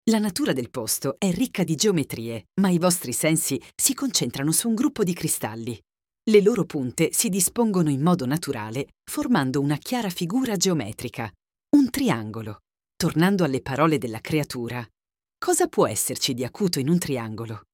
La natura del posto è ricca di geometrie, ma i vostri sensi si concentrano su un gruppo di cristalli. Le loro punte si dispongono in modo naturale, formando una chiara figura geometrica, un triangolo. Tornando alle parole della creatura, cosa può esserci di acuto in un triangolo?